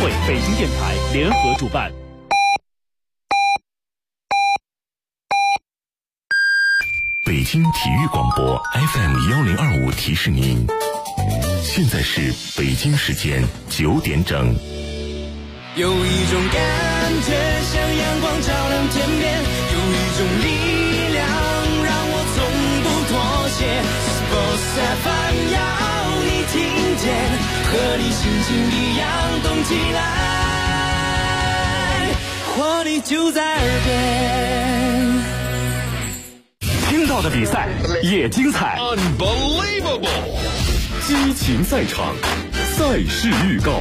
会、北京电台联合主办。 北京体育广播 FM1025提示您，现在是北京时间9点整。 有一种感觉像阳光照亮天边，有一种力量让我从不妥协。Sports FM 要你听见，和你心情一样动起来，活力就在耳边。 听到的比赛也精彩 Unbelievable 激情赛场，赛事预告。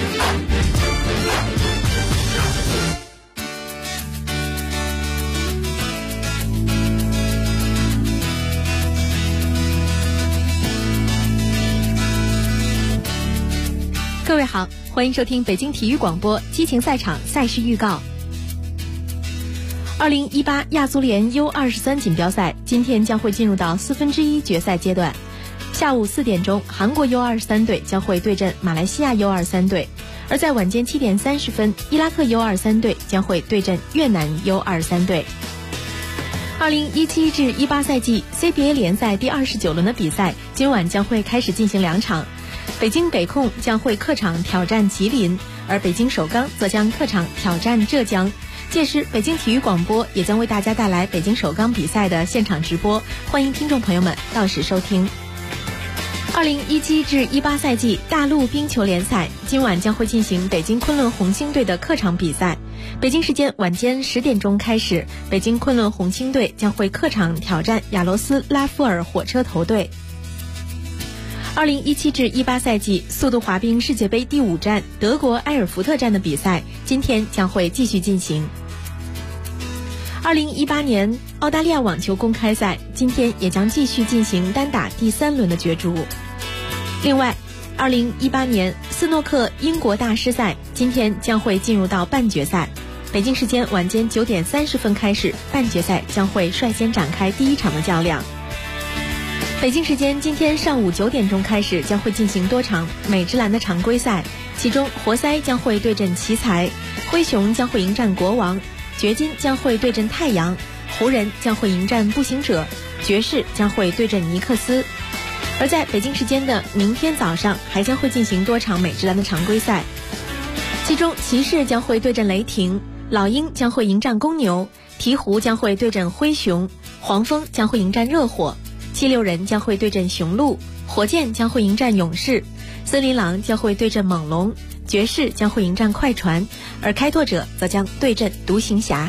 各位好，欢迎收听北京体育广播激情赛场赛事预告。2018亚足联 U23 锦标赛今天将会进入到1/4决赛阶段。下午4点钟，韩国 U23 队将会对阵马来西亚 U23 队，而在晚间7点30分，伊拉克 U23 队将会对阵越南 U23 队。2017至18赛季 CBA 联赛第29轮的比赛今晚将会开始进行2场。北京北控将会客场挑战吉林，而北京首钢则将客场挑战浙江。届时北京体育广播也将为大家带来北京首钢比赛的现场直播，欢迎听众朋友们到时收听。2017至18赛季大陆冰球联赛今晚将会进行北京昆仑红星队的客场比赛，北京时间晚间10点钟开始，北京昆仑红星队将会客场挑战亚罗斯拉夫尔火车头队。2017至18赛季速度滑冰世界杯第5站德国埃尔福特站的比赛今天将会继续进行。2018年澳大利亚网球公开赛今天也将继续进行单打第3轮的角逐。另外2018年斯诺克英国大师赛今天将会进入到半决赛，北京时间晚间9点30分开始，半决赛将会率先展开第1场的较量。北京时间今天上午9点钟开始，将会进行多场美职篮的常规赛，其中活塞将会对阵奇才，灰熊将会迎战国王，掘金将会对阵太阳，湖人将会迎战步行者，爵士将会对阵尼克斯。而在北京时间的明天早上还将会进行多场美职篮的常规赛，其中骑士将会对阵雷霆，老鹰将会迎战公牛，鹈鹕将会对阵灰熊，黄蜂将会迎战热火，76人将会对阵雄鹿，火箭将会迎战勇士，森林狼将会对阵猛龙，爵士将会迎战快船，而开拓者则将对阵独行侠。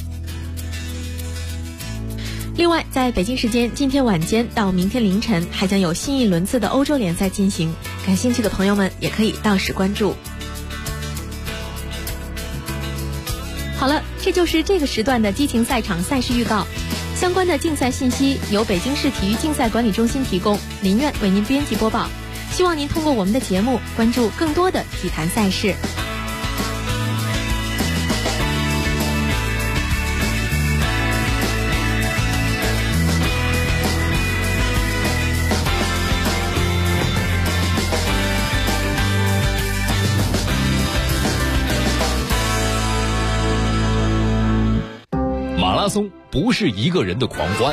另外在北京时间今天晚间到明天凌晨还将有新一轮次的欧洲联赛进行，感兴趣的朋友们也可以到时关注。好了，这就是这个时段的激情赛场赛事预告。相关的竞赛信息由北京市体育竞赛管理中心提供，林苑为您编辑播报。希望您通过我们的节目关注更多的体坛赛事。 马拉松不是一个人的狂欢，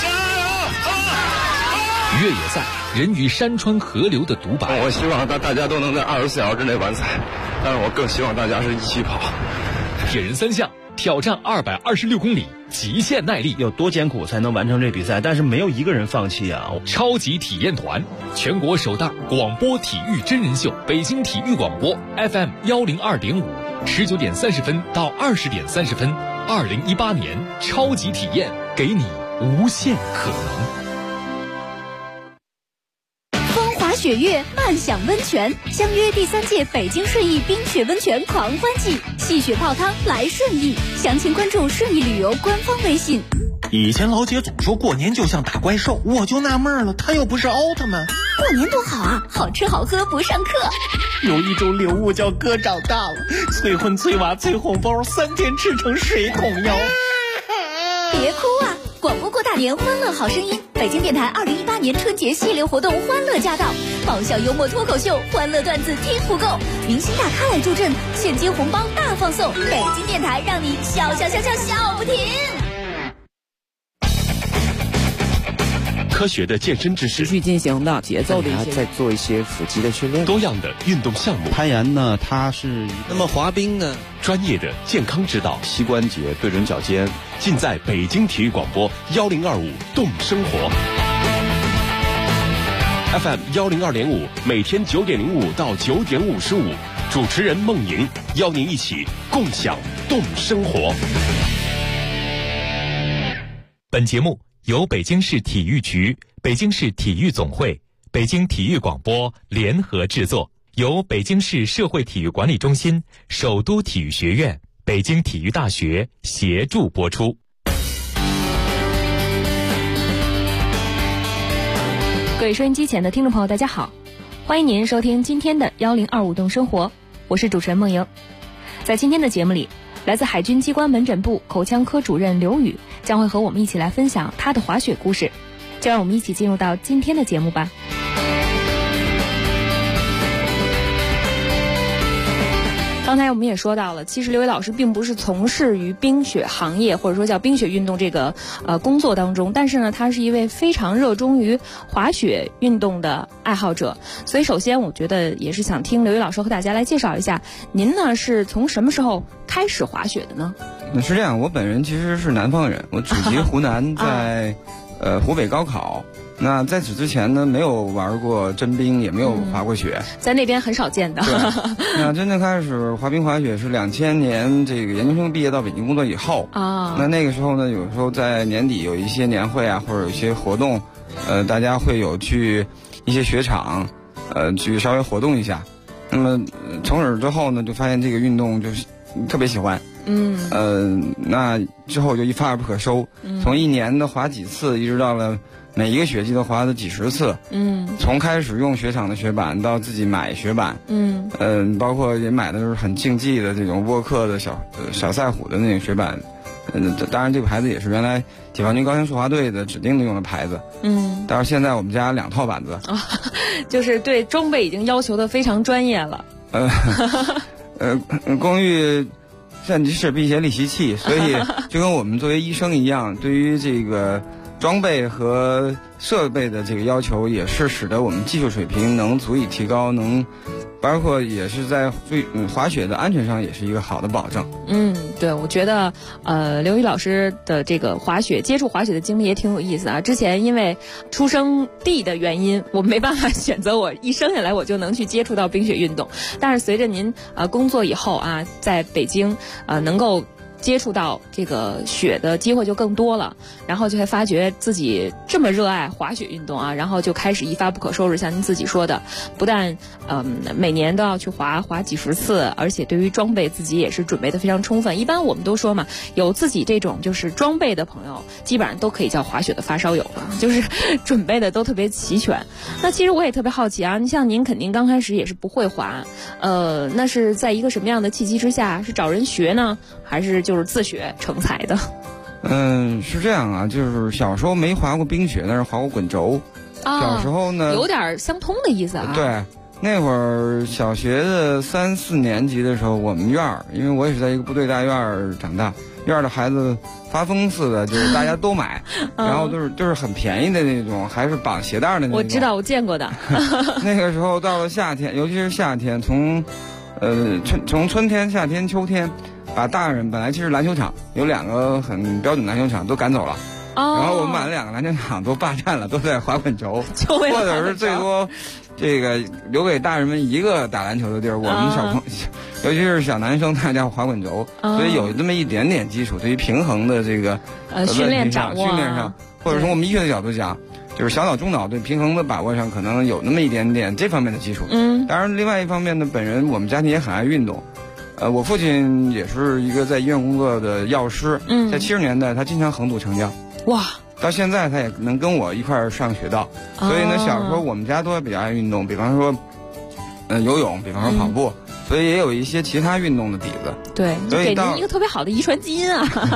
越野赛人与山川河流的独白。 我希望大家都能在24小时之内完赛，但是我更希望大家是一起跑。 铁人3项挑战226公里，极限耐力， 有多艰苦才能完成这比赛？但是没有一个人放弃啊！ 超级体验团，全国首档广播体育真人秀，北京体育广播 FM102.5，19点30分到20点30分。2018年超级体验，给你无限可能。 风华雪月，漫享温泉，相约第3届北京顺义冰雪温泉狂欢季，戏雪泡汤来顺义，详情关注顺义旅游官方微信。 以前老姐总说过年就像打怪兽，我就纳闷了，她又不是奥特曼。 过年多好啊，好吃好喝不上课。 有一种礼物叫哥长大了，催婚催娃催红包，3天吃成水桶腰。 别哭啊，广播过大大年欢乐好声音，北京电台2018年春节系列活动欢乐驾到，爆笑幽默脱口秀，欢乐段子听不够，明星大咖来助阵，现金红包大放送，北京电台让你笑不停。 科学的健身知识， 持续进行的节奏的一些， 再做一些腹肌的训练， 多样的运动项目。 攀岩呢，它是那么滑冰呢， 专业的健康指导， 膝关节对准脚尖， 尽在北京体育广播1025动生活 FM 102.5，每天9点05到9点55，主持人孟莹邀您一起共享动生活。 本节目由北京市体育局、北京市体育总会、北京体育广播联合制作，由北京市社会体育管理中心、首都体育学院、北京体育大学协助播出。 各位收音机前的听众朋友，大家好，欢迎您收听今天的1025动生活，我是主持人孟莹。在今天的节目里，来自海军机关门诊部口腔科主任刘宇将会和我们一起来分享他的滑雪故事，就让我们一起进入到今天的节目吧。刚才我们也说到了，其实刘宇老师并不是从事于冰雪行业，或者说叫冰雪运动这个工作当中，但是呢，他是一位非常热衷于滑雪运动的爱好者。所以首先我觉得也是想听刘宇老师和大家来介绍一下，您呢是从什么时候开始滑雪的呢？ 是这样，我本人其实是南方人，我祖籍湖南，在湖北高考。那在此之前呢，没有玩过真冰，也没有滑过雪， 在那边很少见的。 那真正开始滑冰滑雪是2000年这个研究生毕业到北京工作以后啊。那个时候呢，有时候在年底有一些年会啊，或者有一些活动，大家会有去一些雪场，去稍微活动一下。那么从此之后呢，就发现这个运动就是特别喜欢。那之后就一发而不可收，从一年的滑几次，一直到了每一个雪季都滑了几十次。从开始用雪场的雪板到自己买雪板，包括也买的就是很竞技的这种沃克的小赛虎的那种雪板。当然这个牌子也是原来解放军高强速滑队的指定的用的牌子。但是现在我们家2套板子， 就是对装备已经要求的非常专业了。 公寓善其事必先利其器，所以就跟我们作为医生一样，对于这个装备和设备的这个要求，也是使得我们技术水平能足以提高，包括也是在滑雪的安全上也是一个好的保证。 对，我觉得刘宇老师的这个接触滑雪的经历也挺有意思啊。之前因为出生地的原因，我没办法选择我一生下来我就能去接触到冰雪运动，但是随着您工作以后啊，在北京能够接触到这个雪的机会就更多了，然后就会发觉自己这么热爱滑雪运动啊，然后就开始一发不可收拾。像您自己说的，不但每年都要去滑几十次，而且对于装备自己也是准备的非常充分。一般我们都说嘛，有自己这种就是装备的朋友，基本上都可以叫滑雪的发烧友了，就是准备的都特别齐全。那其实我也特别好奇啊，你像您肯定刚开始也是不会滑，那是在一个什么样的契机之下，是找人学呢，还是就是自学成才的？ 是这样啊，就是小时候没滑过冰雪，但是滑过滚轴。小时候呢， 有点相通的意思啊。 对，那会儿小学的3、4年级的时候，我们院儿，因为我也是在一个部队大院儿长大，院儿的孩子发疯似的，就是大家都买，然后就是很便宜的那种，还是绑鞋带的那种。 我知道，我见过的。 那个时候到了夏天，尤其是夏天，从春天、夏天、秋天，把大人本来其实篮球场有2个很标准篮球场都赶走了。然后我们把那2个篮球场都霸占了，都在滑滚轴，或者是最多这个留给大人们一个打篮球的地儿。我们小朋友，尤其是小男生，大家滑滚轴，所以有这么一点点基础，对于平衡的这个训练掌握、 训练上，或者从我们医学的角度讲，就是小脑中脑对平衡的把握上可能有那么一点点这方面的基础。当然另外一方面呢，本人我们家庭也很爱运动。我父亲也是一个在医院工作的药师，在70年代他经常横渡长江。哇！到现在他也能跟我一块儿上雪道，所以呢，小时候我们家都比较爱运动，比方说，游泳，比方说跑步，所以也有一些其他运动的底子。 对，就给您一个特别好的遗传基因啊。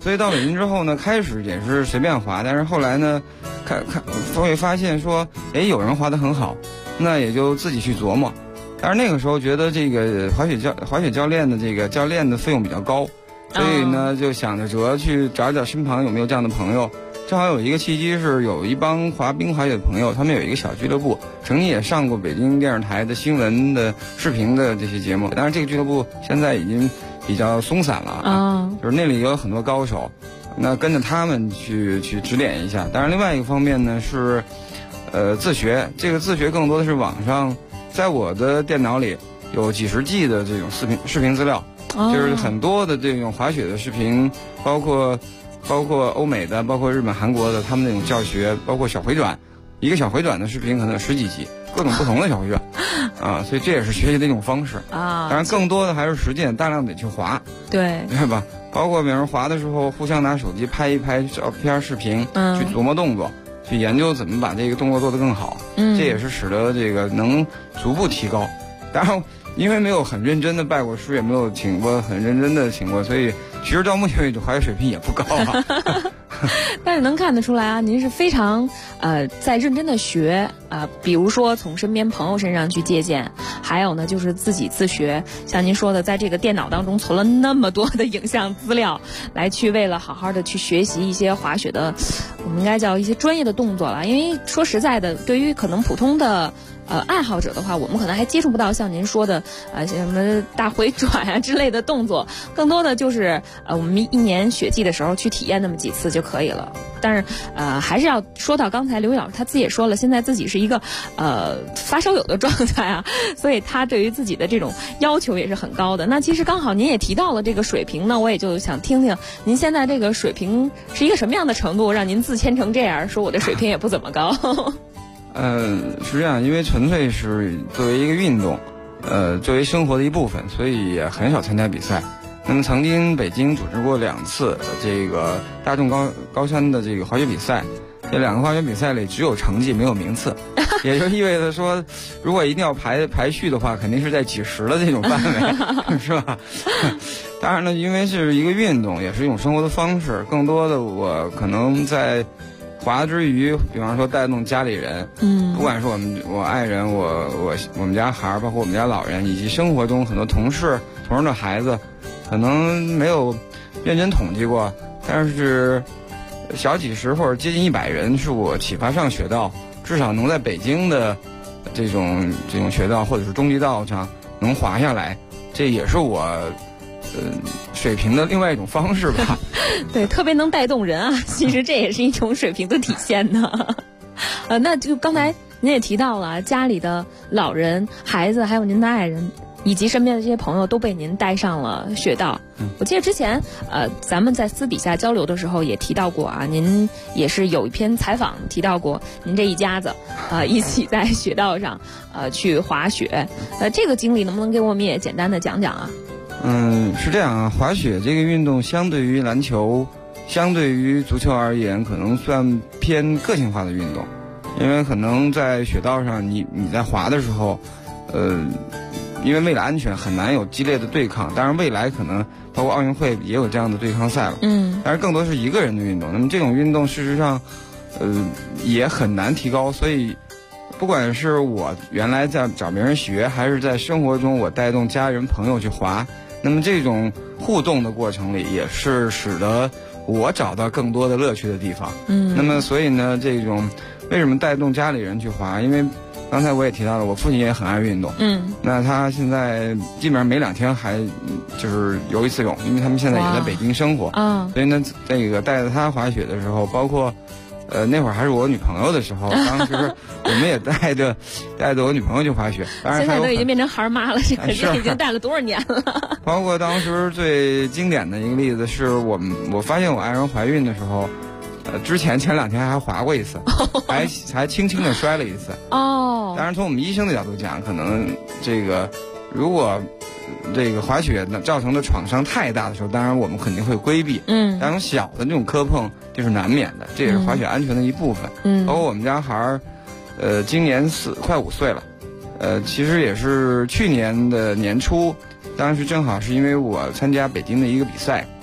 所以到北京之后呢，开始也是随便滑，但是后来呢，会发现说，有人滑得很好，那也就自己去琢磨。但是那个时候觉得这个滑雪教练的这个教练的费用比较高，所以呢就想着去找找身旁有没有这样的朋友。正好有一个契机是有一帮滑冰滑雪的朋友，他们有一个小俱乐部，曾经也上过北京电视台的新闻的视频的这些节目。当然这个俱乐部现在已经比较松散了啊，就是那里有很多高手，那跟着他们去指点一下。当然另外一个方面呢是自学，这个自学更多的是网上，在我的电脑里有几十 G 的这种视频资料，就是很多的这种滑雪的视频，包括欧美的，包括日本韩国的，他们那种教学，包括小回转，一个小回转的视频可能有10几集，各种不同的小回转啊，所以这也是学习的一种方式啊。当然更多的还是实践，大量得去滑，对吧？包括比如滑的时候互相拿手机拍一拍照片视频，去琢磨动作，去研究怎么把这个动作做得更好，这也是使得这个能逐步提高。当然因为没有很认真的拜过师，也没有请过很认真的请过，所以其实到目前为止滑雪水平也不高啊。 但是能看得出来啊，您是非常在认真的学比如说从身边朋友身上去借鉴，还有呢就是自己自学。像您说的，在这个电脑当中存了那么多的影像资料，来去为了好好的去学习一些滑雪的，我们应该叫一些专业的动作了。因为说实在的，对于可能普通的爱好者的话，我们可能还接触不到像您说的什么大回转啊之类的动作，更多的就是我们一年雪季的时候去体验那么几次就可以了。但是还是要说到刚才刘毅老师他自己也说了，现在自己是一个发烧友的状态啊，所以他对于自己的这种要求也是很高的。那其实刚好您也提到了这个水平呢，我也就想听听您现在这个水平是一个什么样的程度，让您自谦成这样，说我的水平也不怎么高。 是这样，因为纯粹是作为一个运动，作为生活的一部分，所以也很少参加比赛。那么曾经北京组织过2次这个大众高山的这个滑雪比赛，这2个滑雪比赛里只有成绩没有名次，也就意味着说，如果一定要排序的话，肯定是在几十的这种范围，是吧？当然了，因为是一个运动，也是一种生活的方式，更多的我可能在滑之余，比方说带动家里人，不管是我爱人，我们家孩儿，包括我们家老人，以及生活中很多同事的孩子，可能没有认真统计过，但是小几十或者接近100人是我启发上雪道，至少能在北京的这种雪道或者是中级道上能滑下来，这也是我水平的另外一种方式吧。 对，特别能带动人啊，其实这也是一种水平的体现呢。那就刚才您也提到了，家里的老人、孩子，还有您的爱人，以及身边的这些朋友都被您带上了雪道。我记得之前咱们在私底下交流的时候也提到过啊，您也是有一篇采访提到过，您这一家子一起在雪道上去滑雪。这个经历能不能给我们也简单的讲讲啊？ 是这样啊，滑雪这个运动相对于篮球、相对于足球而言，可能算偏个性化的运动，因为可能在雪道上你在滑的时候，因为为了安全很难有激烈的对抗，当然未来可能包括奥运会也有这样的对抗赛了，但是更多是一个人的运动。那么这种运动事实上也很难提高，所以不管是我原来在找别人学，还是在生活中我带动家人朋友去滑，那么这种互动的过程里也是使得我找到更多的乐趣的地方。那么所以呢，这种为什么带动家里人去滑，因为刚才我也提到了，我父亲也很爱运动，那他现在基本上每2天还就是游一次泳，因为他们现在也在北京生活，所以呢这个带着他滑雪的时候，包括那会儿还是我女朋友的时候，当时我们也带着我女朋友去滑雪。当然现在都已经变成孩妈了，这肯定已经带了多少年了。 包括当时最经典的一个例子是我发现我爱人怀孕的时候，之前2天还滑过一次，还轻轻的摔了一次。当然从我们医生的角度讲，可能这个如果这个滑雪造成的创伤太大的时候，当然我们肯定会规避。但是小的这种磕碰就是难免的，这也是滑雪安全的一部分。包括我们家孩儿，今年快5岁了，其实也是去年的年初，当时正好是因为我参加北京的一个比赛，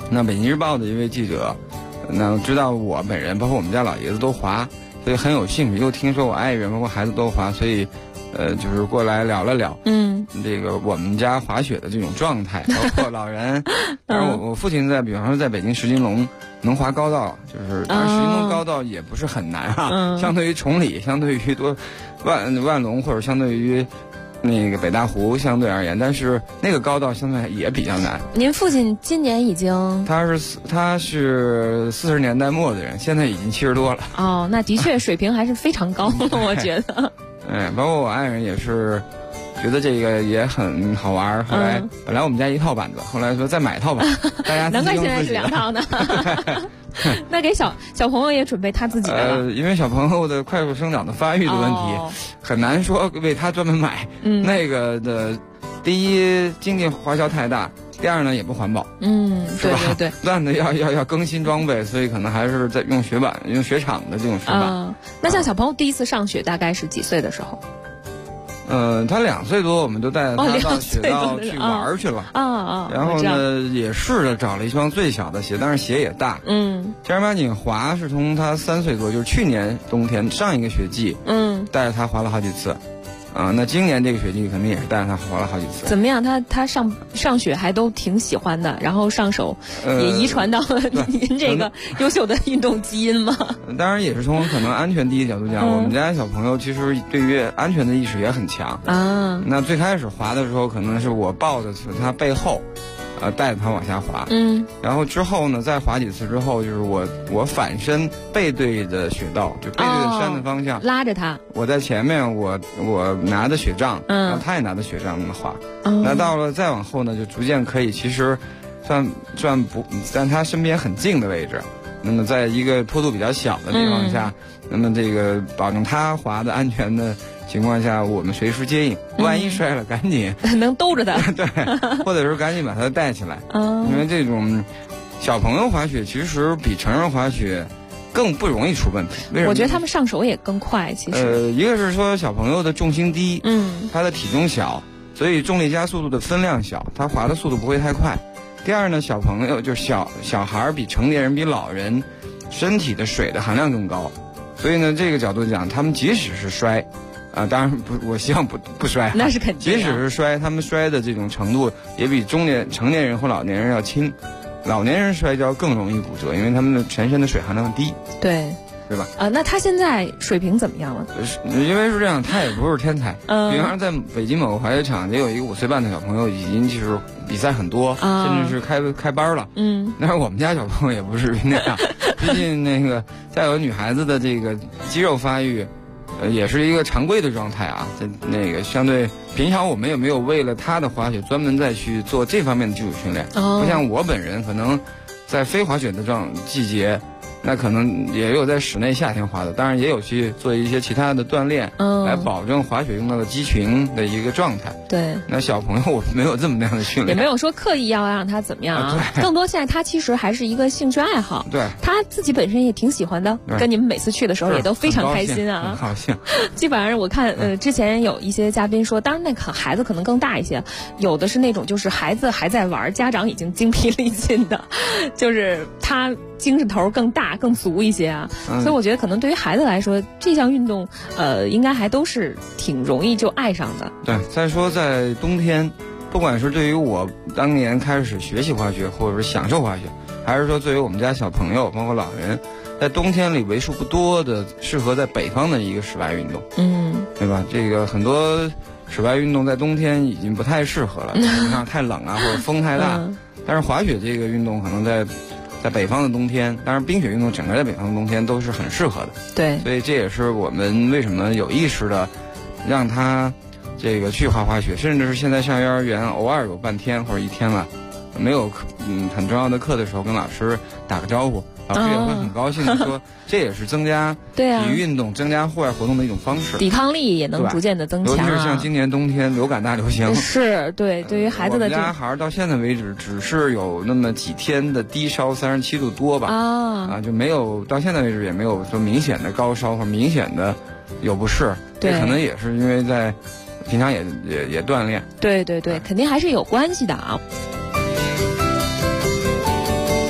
那北京日报的一位记者，那知道我本人包括我们家老爷子都滑，所以很有兴趣，又听说我爱人包括孩子都滑，所以就是过来聊了聊，这个我们家滑雪的这种状态，包括老人，然后我父亲比方说在北京石金龙能滑高道，就是当然石金龙高道也不是很难啊，相对于崇礼，相对于万隆或者相对于那个北大湖相对而言，但是那个高道相对也比较难。 您父亲今年已经他是40年代末的人，现在已经70多了。 哦，那的确水平还是非常高的，我觉得。 包括我爱人也是觉得这个也很好玩。后来本来我们家一套板子，后来说再买一套吧，大家难怪现在是2套呢。那给小朋友也准备他自己的了。 因为小朋友的快速生长的发育的问题，很难说为他专门买。那个的，第一经济花销太大，第二呢也不环保。是吧？ 对， 不断的要更新装备，所以可能还是在用雪板，用雪场的这种雪板。 那像小朋友第一次上雪大概是几岁的时候？ 他2岁多，我们就带他到雪道去玩去了。然后呢，也试着找了一双最小的鞋，但是鞋也大。正儿八经滑是从他3岁多，就是去年冬天上一个雪季，带着他滑了好几次。那今年这个雪季肯定也是带着他滑了好几次。 怎么样？他上雪还都挺喜欢的，然后上手也遗传到了您这个优秀的运动基因吗？ 当然也是从可能安全第一角度讲，我们家小朋友其实对于安全的意识也很强啊。那最开始滑的时候，可能是我抱着他背后。带着他往下滑，然后之后呢，再滑几次之后，就是我反身背对着雪道，就背对着山的方向， 拉着他， 我在前面，我拿着雪杖，然后他也拿着雪杖那么滑。那到了再往后呢，就逐渐可以，其实算不在他身边很近的位置。那么在一个坡度比较小的地方下，那么这个保证他滑的安全的情况下，我们随时接应，万一摔了赶紧能兜着他， 对，或者是赶紧把他带起来。因为这种小朋友滑雪其实比成人滑雪更不容易出问题。为什么？ 我觉得他们上手也更快。其实一个是说小朋友的重心低，他的体重小，所以重力加速度的分量小，他滑的速度不会太快。第二呢，小朋友就是小孩比成年人比老人身体的水的含量更高，所以呢这个角度讲，他们即使是摔，当然不，我希望不摔， 那是肯定。 即使是摔，他们摔的这种程度也比成年人或老年人要轻，老年人摔跤更容易骨折，因为他们的全身的水含量低。对吧？ 那他现在水平怎么样了？ 因为是这样，他也不是天才。比方说在北京某个滑雪场，也有一个5岁半的小朋友，已经就是比赛很多，甚至是开班了。但是我们家小朋友也不是那样，毕竟那个再有女孩子的这个肌肉发育，也是一个常规的状态啊。那个相对平常我们也没有为了他的滑雪专门再去做这方面的基础训练。不像我本人可能在非滑雪的季节。那可能也有在室内夏天滑的，当然也有去做一些其他的锻炼，来保证滑雪用到的肌群的一个状态。 对， 那小朋友我没有这么那样的训练， 也没有说刻意要让他怎么样啊。更多现在他其实还是一个兴趣爱好， 对， 他自己本身也挺喜欢的，跟你们每次去的时候也都非常开心啊， 很高兴。 基本上我看之前有一些嘉宾说，当然那孩子可能更大一些，有的是那种就是孩子还在玩，家长已经精疲力尽的，就是他精神头更大更足一些啊，所以我觉得可能对于孩子来说，这项运动应该还都是挺容易就爱上的。 对，再说在冬天，不管是对于我当年开始学习滑雪，或者是享受滑雪，还是说作为我们家小朋友包括老人，在冬天里为数不多的适合在北方的一个室外运动，对吧？这个很多室外运动在冬天已经不太适合了，像太冷啊或者风太大，但是滑雪这个运动可能在北方的冬天，当然冰雪运动整个在北方的冬天都是很适合的。 对， 所以这也是我们为什么有意识的让他这个去滑雪，甚至是现在上幼儿园偶尔有半天或者1天了，没有很重要的课的时候，跟老师打个招呼，老师也会很高兴的说，这也是增加体育运动、增加户外活动的一种方式， 抵抗力也能逐渐的增强。 尤其是像今年冬天流感大流行， 是对于孩子的我们家孩儿到现在为止，只是有那么几天的低烧37度多吧，就没有到现在为止也没有说明显的高烧或明显的有不适，这可能也是因为在平常也锻炼。 对，肯定还是有关系的啊。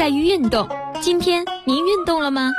在于运动。今天您运动了吗？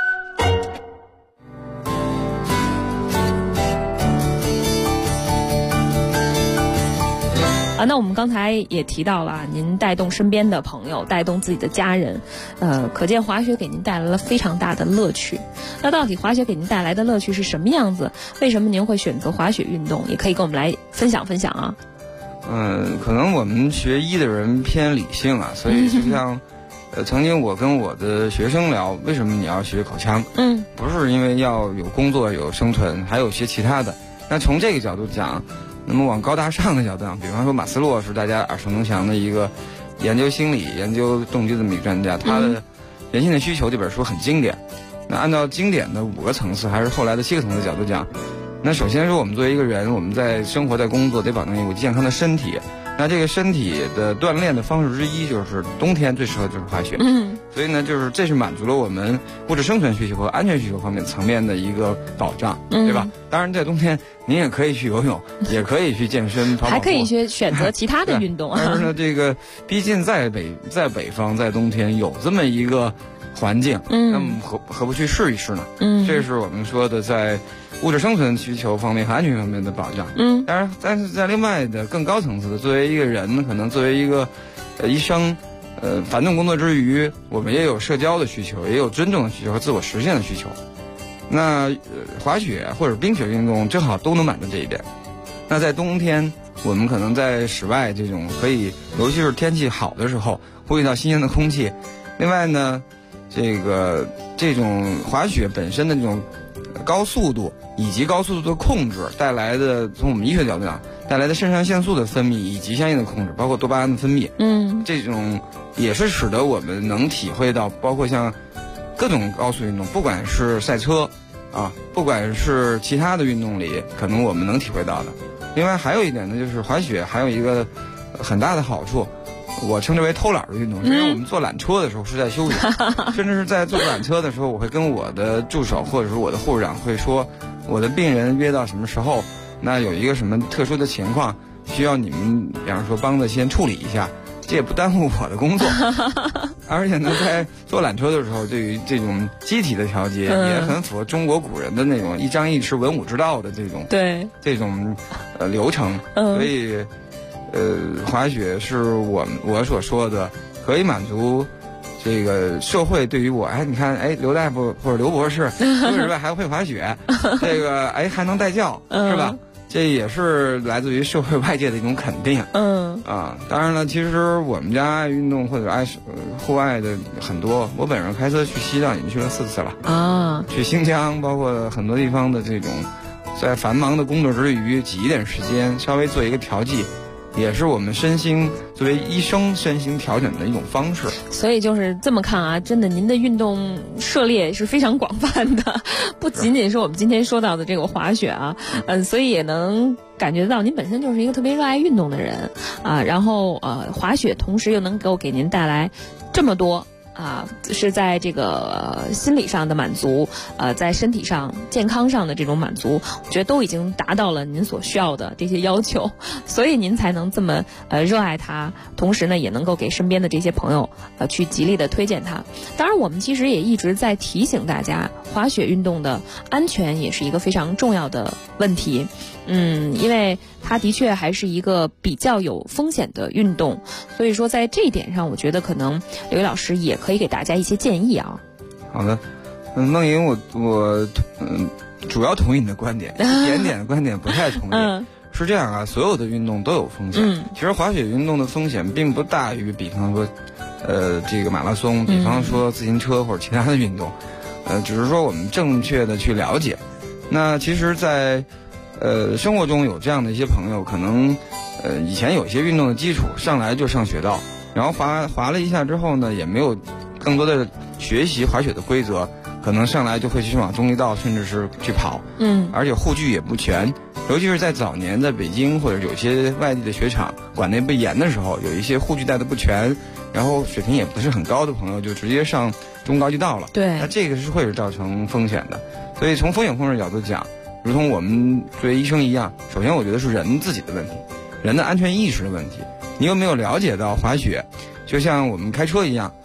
那我们刚才也提到了，您带动身边的朋友，带动自己的家人，可见滑雪给您带来了非常大的乐趣。那到底滑雪给您带来的乐趣是什么样子？为什么您会选择滑雪运动？也可以跟我们来分享分享啊。 可能我们学医的人偏理性啊，所以就像曾经我跟我的学生聊，为什么你要学口腔？不是因为要有工作有生存，还有些其他的。那从这个角度讲，那么往高大上的角度讲，比方说马斯洛是大家耳熟能详的一个研究心理、研究动机的这么一个专家，他的《人性的需求》这本书很经典。那按照经典的5个层次，还是后来的7个层次的角度讲，那首先说我们作为一个人，我们在生活在工作得保证一个健康的身体。那这个身体的锻炼的方式之一，就是冬天最适合就是滑雪。所以呢，就是这是满足了我们物质生存需求和安全需求方面层面的一个保障，对吧？当然，在冬天您也可以去游泳，也可以去健身， 还可以去选择其他的运动啊。 但是呢，这个毕竟在北方，在冬天有这么一个环境，那么何不去试一试呢？这是我们说的在物质生存需求方面和安全方面的保障。当然，但是在另外的更高层次的，作为一个人，可能作为一个医生，繁重工作之余，我们也有社交的需求，也有尊重的需求和自我实现的需求。那滑雪或者冰雪运动正好都能满足这一点。那在冬天，我们可能在室外这种可以，尤其是天气好的时候，呼吸到新鲜的空气。另外呢，这种滑雪本身的这种高速度以及高速度的控制带来的，从我们医学角度讲，带来的肾上腺素的分泌以及相应的控制，包括多巴胺的分泌，这种也是使得我们能体会到，包括像各种高速运动，不管是赛车啊，不管是其他的运动里，可能我们能体会到的。另外还有一点呢，就是滑雪还有一个很大的好处，我称之为偷懒的运动，因为我们坐缆车的时候是在休息，甚至是在坐缆车的时候，我会跟我的助手或者是我的护士长会说，我的病人约到什么时候，那有一个什么特殊的情况需要你们，比方说帮着先处理一下，这也不耽误我的工作。而且呢，在坐缆车的时候，对于这种机体的调节也很符合中国古人的那种一张一弛文武之道的这种流程。所以滑雪是我所说的可以满足这个社会对于我，你看，刘大夫或者刘博士除此之外还会滑雪，这个还能带教，是吧？这也是来自于社会外界的一种肯定。当然了，其实我们家爱运动或者爱户外的很多，我本人开车去西藏已经去了4次了啊，去新疆，包括很多地方的这种，在繁忙的工作之余挤一点时间，稍微做一个调剂，也是我们身心作为医生身心调整的一种方式。 所以就是这么看啊，真的您的运动涉猎是非常广泛的，不仅仅是我们今天说到的这个滑雪啊，所以也能感觉到您本身就是一个特别热爱运动的人啊，然后滑雪同时又能够给您带来这么多是在这个心理上的满足，在身体上健康上的这种满足，我觉得都已经达到了您所需要的这些要求，所以您才能这么热爱它，同时呢也能够给身边的这些朋友去极力的推荐它。当然我们其实也一直在提醒大家，滑雪运动的安全也是一个非常重要的问题。因为它的确还是一个比较有风险的运动，所以说在这一点上，我觉得可能刘老师也可以给大家一些建议啊。 好的，梦莹，我主要同意你的观点，一点点的观点不太同意。是这样啊，所有的运动都有风险。其实滑雪运动的风险并不大于，比方说，这个马拉松，比方说自行车或者其他的运动，只是说我们正确的去了解。那其实，在生活中有这样的一些朋友，可能以前有一些运动的基础，上来就上雪道，然后滑了一下之后呢，也没有更多的学习滑雪的规则，可能上来就会去往中立道，甚至是去跑，而且护具也不全，尤其是在早年在北京或者有些外地的雪场管内不严的时候，有一些护具带的不全，然后水平也不是很高的朋友就直接上中高级道了。 对， 那这个是会造成风险的。所以从风险控制角度讲，如同我们作为医生一样，首先我觉得是人自己的问题，人的安全意识的问题。你有没有了解到滑雪就像我们开车一样，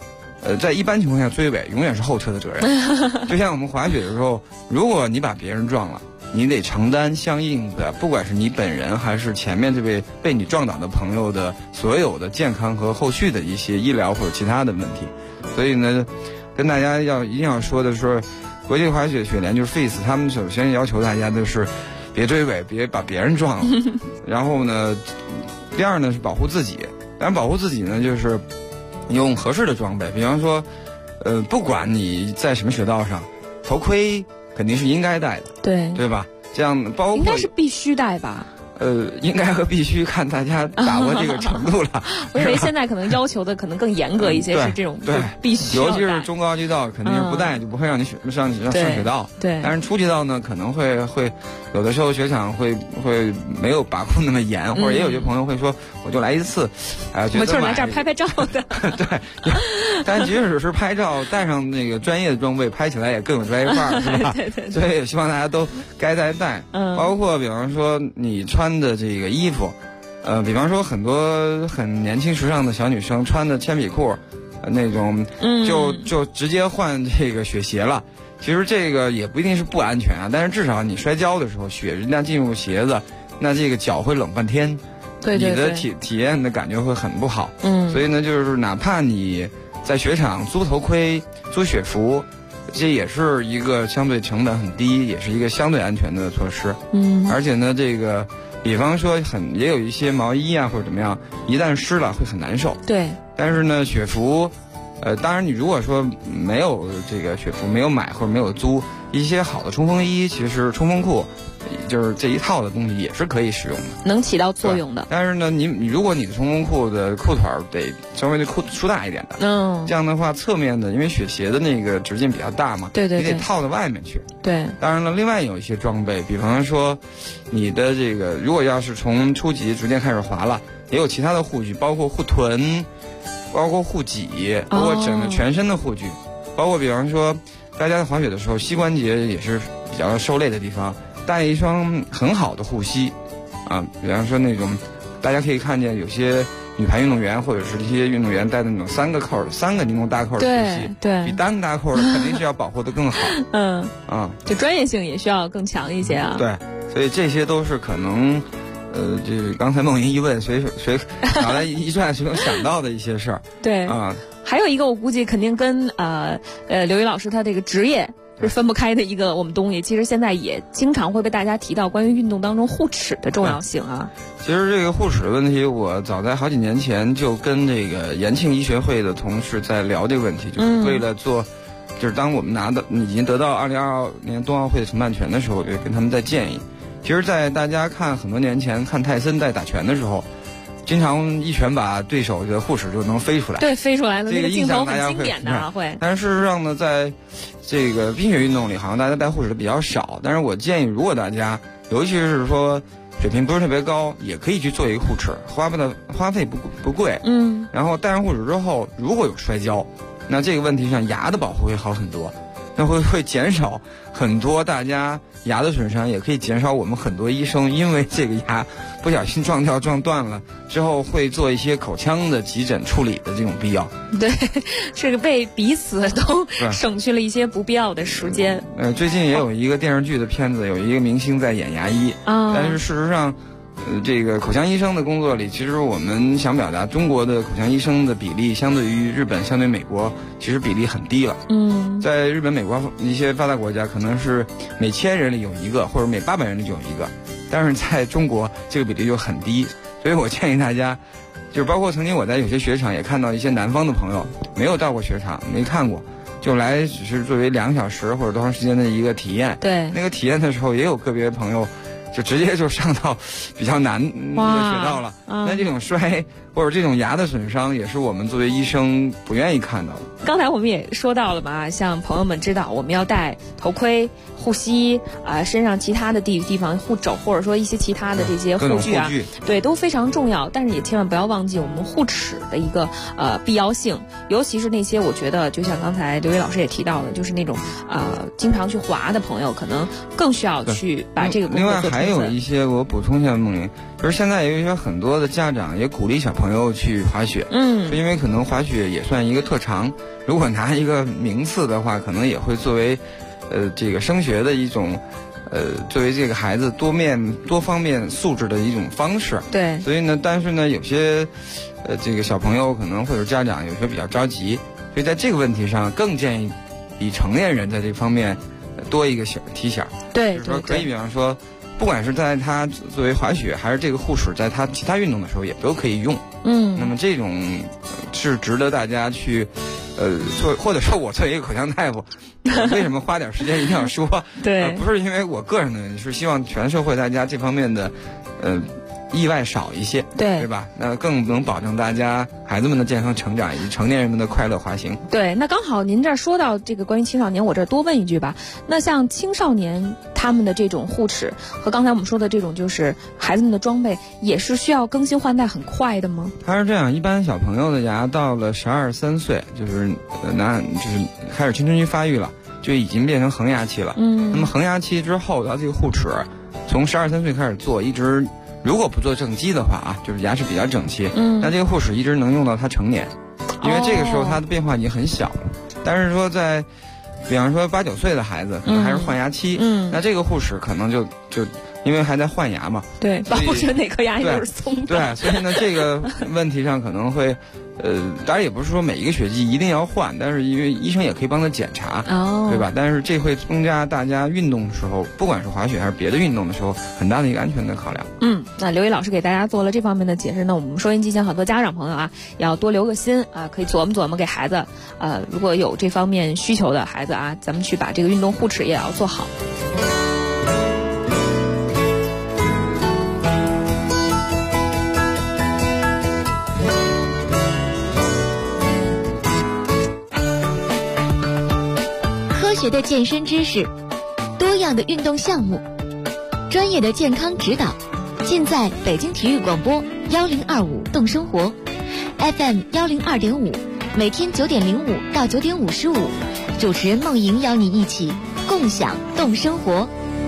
在一般情况下追尾永远是后车的责任。就像我们滑雪的时候，如果你把别人撞了，你得承担相应的，不管是你本人还是前面这位被你撞倒的朋友的所有的健康和后续的一些医疗或者其他的问题。所以呢，跟大家一定要说的是，国际滑雪雪联就是 FIS， 他们首先要求大家的是别追尾，别把别人撞了。然后呢，第二呢是保护自己。当然保护自己呢，就是用合适的装备，比方说，不管你在什么雪道上，头盔肯定是应该戴的，对吧？这样包括应该是必须戴吧。 应该和必须看大家把握这个程度了。 我以为现在可能要求的可能更严格一些，是这种必须要戴， 尤其是中高级道，肯定是不戴就不会让你上雪道。 对， 但是初级道呢，可能会有的时候雪场会没有把控那么严，或者也有些朋友会说，我就来一次，觉得我就是来这儿拍照的。 对，但即使是拍照，带上那个专业的装备，拍起来也更有专业范儿，是吧？ 对。 所以也希望大家都该戴。包括比方说你穿的这个衣服，比方说很多很年轻时尚的小女生穿的铅笔裤，那种就直接换这个雪鞋了。其实这个也不一定是不安全啊，但是至少你摔跤的时候，雪一旦进入鞋子，那这个脚会冷半天， 对， 你的体验的感觉会很不好。所以呢，就是哪怕你在雪场租头盔、租雪服，这也是一个相对成本很低，也是一个相对安全的措施。而且呢，这个比方说也有一些毛衣啊或者怎么样，一旦湿了会很难受。 对。 但是呢，雪服，当然你如果说没有这个雪服，没有买或者没有租一些好的冲锋衣，其实冲锋裤，就是这一套的东西也是可以使用的， 能起到作用的。 但是呢，你如果你的冲锋裤的裤腿得稍微的粗大一点的，这样的话侧面的，因为雪鞋的那个直径比较大嘛， 对， 你得套到外面去。 对。 当然了，另外有一些装备，比方说你的这个如果要是从初级逐渐开始滑了，也有其他的护具，包括护臀，包括护脊，包括整个全身的护具，包括比方说大家在滑雪的时候，膝关节也是比较受累的地方，带一双很好的护膝啊，比方说那种大家可以看见有些女排运动员或者是一些运动员戴的那种3个尼龙大扣的护膝， 对， 比单个大扣的肯定是要保护的更好。 就专业性也需要更强一些啊。 对，所以这些都是可能这刚才梦莹一问，谁脑袋一转就能想到的一些事儿。 对啊，还有一个我估计肯定跟刘宇老师他这个职业是分不开的一个我们东西，其实现在也经常会被大家提到关于运动当中护齿的重要性啊。 其实这个护齿的问题，我早在好几年前就跟这个延庆医学会的同事在聊这个问题，就是为了做，就是当我们已经得到2022年冬奥会的承办权的时候，我就跟他们在建议。其实，在大家看很多年前看泰森在打拳的时候，经常一拳把对手的护齿就能飞出来。 对，飞出来的这个镜头很经典的会。 但是事实上呢，在这个冰雪运动里，好像大家戴护齿的比较少。但是我建议，如果大家，尤其是说水平不是特别高，也可以去做一个护齿，花费不贵。然后戴上护齿之后，如果有摔跤，那这个问题上牙的保护会好很多。那会减少很多大家牙的损伤，也可以减少我们很多医生因为这个牙不小心撞断了之后会做一些口腔的急诊处理的这种必要。 对，这个被彼此都省去了一些不必要的时间。 最近也有一个电视剧的片子，有一个明星在演牙医，但是事实上这个口腔医生的工作里，其实我们想表达中国的口腔医生的比例相对于日本、相对美国，其实比例很低了。在日本、美国一些发达国家，可能是每1000人里有一个，或者每800人里就有一个，但是在中国这个比例就很低。所以我建议大家，就是包括曾经我在有些雪场也看到一些南方的朋友没有到过雪场，没看过，就来只是作为2个小时或者多长时间的一个体验。 对， 那个体验的时候，也有个别朋友就直接就上到比较难的雪道了。那这种摔或者这种牙的损伤，也是我们作为医生不愿意看到的。 刚才我们也说到了嘛，像朋友们知道我们要戴头盔、护膝身上其他的地方护肘，或者说一些其他的这些护具啊，对，都非常重要。但是也千万不要忘记我们护齿的一个必要性，尤其是那些我觉得就像刚才刘宇老师也提到的，就是那种经常去滑的朋友，可能更需要去把这个工作做充分。 另外还有一些我补充一下梦玲，就是现在有一些很多的家长也鼓励小朋朋友去滑雪，是因为可能滑雪也算一个特长，如果拿一个名次的话，可能也会作为这个升学的一种作为这个孩子多方面素质的一种方式。 对， 所以呢，但是呢，有些这个小朋友可能或者家长有些比较着急，所以在这个问题上更建议比成年人在这方面多一个提醒。 对， 就是说可以比方说，不管是在他作为滑雪还是这个护齿在他其他运动的时候也都可以用。那么这种是值得大家去或者说我作为一个口腔大夫，为什么花点时间一定要说？ 对， 不是因为我个人的，是希望全社会大家这方面的意外少一些，对吧？那更能保证大家孩子们的健康成长以及成年人们的快乐滑行。 对，那刚好您这儿说到这个关于青少年，我这儿多问一句吧。那像青少年他们的这种护齿和刚才我们说的这种就是孩子们的装备，也是需要更新换代很快的吗？ 它是这样，一般小朋友的牙到了12、13岁，就是开始青春期发育了，就已经变成恒牙期了。那么恒牙期之后，到这个护齿从12、13岁开始做，一直。如果不做正畸的话啊，就是牙齿比较整齐，那这个护齿一直能用到他成年，因为这个时候他的变化已经很小了。但是说比方说8、9岁的孩子，可能还是换牙期，那这个护齿可能就因为还在换牙嘛， 对，保证哪颗牙又是松的， 对，所以呢，这个问题上可能会，当然也不是说每一个血迹一定要换，但是因为医生也可以帮他检查，对吧？但是这会增加大家运动的时候，不管是滑雪还是别的运动的时候，很大的一个安全的考量。 那刘毅老师给大家做了这方面的解释，那我们收音机前很多家长朋友啊，也要多留个心啊，可以琢磨琢磨给孩子，如果有这方面需求的孩子啊，咱们去把这个运动护齿也要做好。 科学的健身知识，多样的运动项目，专业的健康指导，尽在北京体育广播1025动生活 FM 102.5，每天9点05到9点55，主持人梦莹邀你一起共享动生活。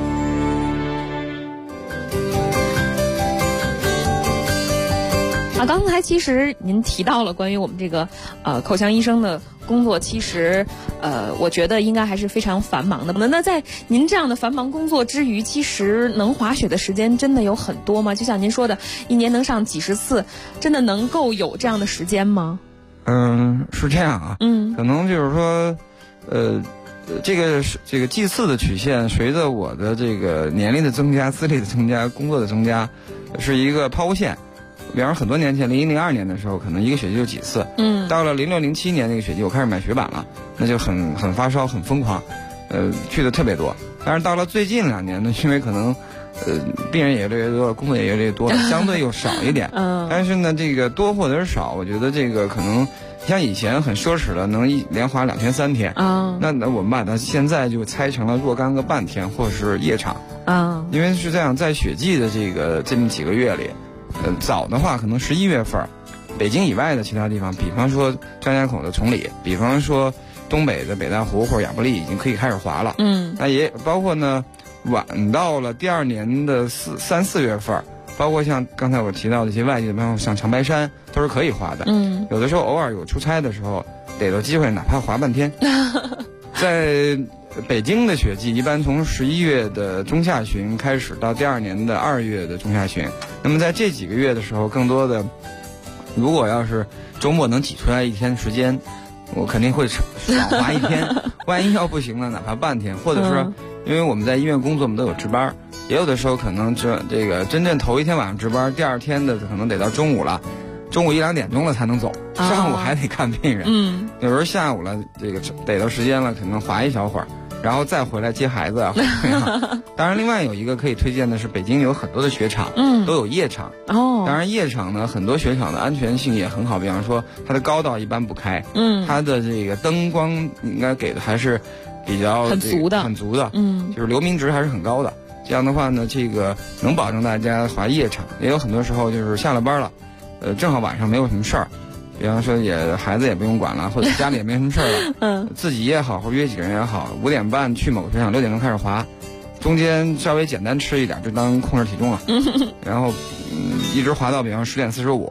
刚才其实您提到了关于我们这个口腔医生的工作，其实我觉得应该还是非常繁忙的。那在您这样的繁忙工作之余，其实能滑雪的时间真的有很多吗？就像您说的，一年能上几十次，真的能够有这样的时间吗？ 是这样啊。可能就是说，这个祭祀的曲线，随着我的这个年龄的增加、资历的增加、工作的增加，是一个抛物线。比方说很多年前，01、02年的时候，可能一个雪季就几次。到了06、07年那个雪季，我开始买雪板了，那就很发烧，很疯狂，去的特别多。但是到了最近2年呢，因为可能病人也越来越多，工作也越来越多了，相对又少一点。但是呢，这个多或者是少，我觉得这个可能像以前很奢侈的，能连滑2天3天。那我们把它现在就拆成了若干个半天或者是夜场。因为是这样，在雪季的这么几个月里。早的话可能11月份，北京以外的其他地方，比方说张家口的崇礼，比方说东北的北大湖或者亚布力已经可以开始滑了。那也包括呢，晚到了第2年的3、4月份，包括像刚才我提到的一些外地的，包括像长白山都是可以滑的。有的时候偶尔有出差的时候，逮到机会哪怕滑半天。在北京的雪季一般从11月的中下旬开始到第2年的2月的中下旬，那么在这几个月的时候，更多的如果要是周末能挤出来1天时间，我肯定会少滑1天。万一要不行了，哪怕半天，或者是因为我们在医院工作，我们都有值班，也有的时候可能这个真正头1天晚上值班，第2天的可能得到中午了，中午1、2点钟了才能走，上午还得看病人。有时候下午了，这个逮到时间了，可能滑一小会儿，然后再回来接孩子啊。当然，另外有一个可以推荐的是，北京有很多的雪场，都有夜场。当然夜场呢，很多雪场的安全性也很好，比方说它的高道一般不开，它的这个灯光应该给的还是比较很足的，就是流明值还是很高的。这样的话呢，这个能保证大家滑夜场。也有很多时候就是下了班了，正好晚上没有什么事儿。比方说孩子也不用管了，或者家里也没什么事儿了，自己也好，或者约几个人也好，5点半去某个雪场，6点钟开始滑，中间稍微简单吃一点，就当控制体重了，然后一直滑到比方10点45，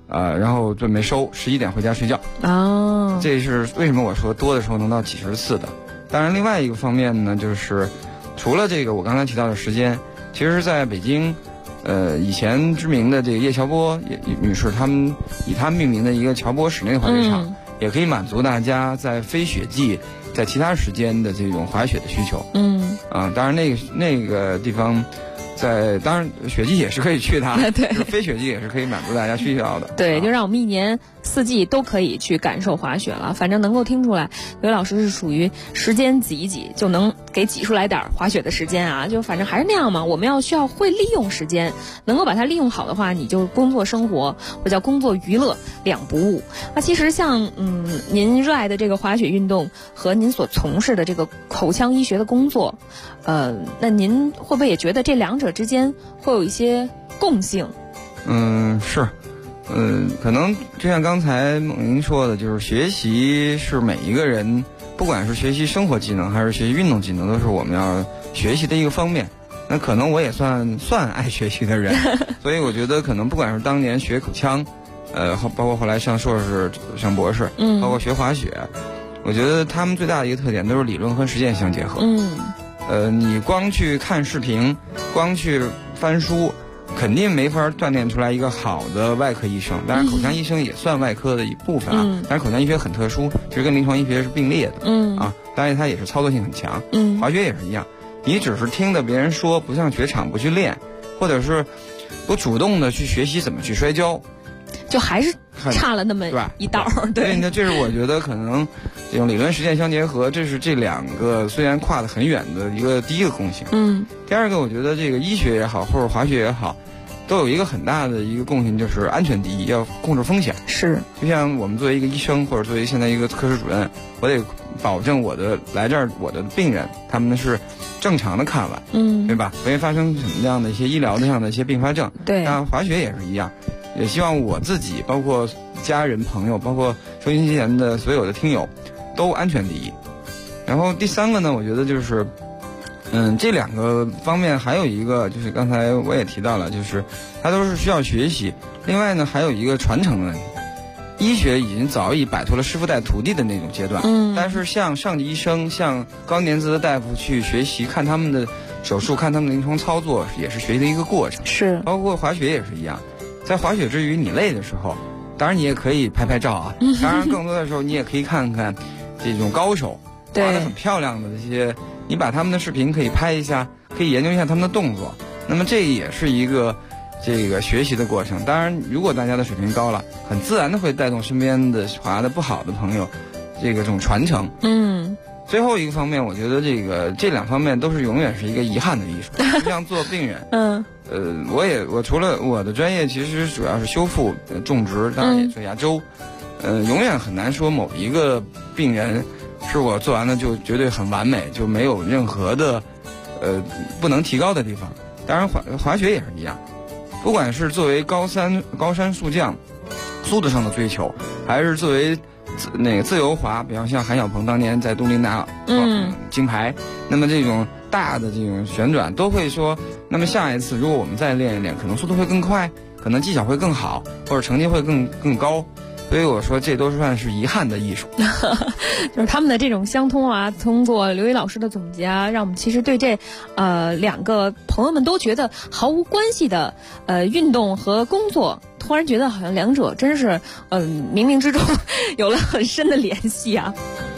然后准备收11点回家睡觉。 哦， 这是为什么我说多的时候能到几十次的。当然，另外一个方面呢，就是除了这个我刚才提到的时间，其实在北京，以前知名的这个叶乔波女士，他们以他们命名的一个乔波室内滑雪场，也可以满足大家在非雪季、在其他时间的这种滑雪的需求。当然那个地方。当然雪季也是可以去的，对，非雪季也是可以满足大家需要的。 对，就让我们一年4季都可以去感受滑雪了。反正能够听出来，刘老师是属于时间挤一挤就能给挤出来点滑雪的时间啊。就反正还是那样嘛，我们需要会利用时间，能够把它利用好的话，你就工作生活或叫工作娱乐两不误。那其实像您热爱的这个滑雪运动和您所从事的这个口腔医学的工作，那您会不会也觉得这两者之间会有一些共性？ 是，可能就像刚才孟宁说的，就是学习是每一个人，不管是学习生活技能还是学习运动技能，都是我们要学习的一个方面。那可能我也算爱学习的人，所以我觉得可能不管是当年学口腔，包括后来上硕士、上博士，包括学滑雪，我觉得他们最大的一个特点都是理论和实践相结合。你光去看视频，光去翻书，肯定没法锻炼出来一个好的外科医生。当然，口腔医生也算外科的一部分啊。但是口腔医学很特殊，其实跟临床医学是并列的。当然它也是操作性很强。滑雪也是一样，你只是听着别人说，不上雪场不去练，或者是不主动的去学习怎么去摔跤， 就还是差了那么一道。对， 那这是我觉得可能这种理论实践相结合，这是这两个虽然跨得很远的第一个共性。第二个，我觉得这个医学也好，或者滑雪也好，都有一个很大的一个共性，就是安全第一，要控制风险。 是， 就像我们作为一个医生，或者作为现在一个科室主任，我得保证我的病人他们是正常的看完，对吧？不会发生什么样的一些医疗上的一些并发症。 对， 那滑雪也是一样，也希望我自己，包括家人、朋友，包括收音机前的所有的听友，都安全第一。然后第三个呢，我觉得就是，这两个方面还有一个就是刚才我也提到了，就是它都是需要学习。另外呢，还有一个传承的问题。医学已经早已摆脱了师傅带徒弟的那种阶段，但是像上级医生、像高年资的大夫去学习，看他们的手术、看他们的临床操作，也是学习的一个过程。 是， 包括滑雪也是一样，在滑雪之余你累的时候，当然你也可以拍拍照啊，当然更多的时候你也可以看看这种高手滑得很漂亮的这些，你把他们的视频可以拍一下，可以研究一下他们的动作，那么这也是一个这个学习的过程。当然如果大家的水平高了，很自然的会带动身边的滑得不好的朋友这种传承。最后一个方面，我觉得这两方面都是永远是一个遗憾的艺术。就像做病人，我除了我的专业其实主要是修复、种植，当然也做牙周，永远很难说某一个病人是我做完了就绝对很完美，就没有任何的不能提高的地方。当然滑雪也是一样，不管是作为高山速降速度上的追求，还是作为自由滑，比方像韩晓鹏当年在东京拿金牌，那么这种大的这种旋转都会说，那么下一次如果我们再练一练，可能速度会更快，可能技巧会更好，或者成绩会更高。所以我说这都算是遗憾的艺术。 就是他们的这种相通啊，通过刘宇老师的总结啊，让我们其实对这两个朋友们都觉得毫无关系的运动和工作，突然觉得好像两者真是冥冥之中有了很深的联系啊。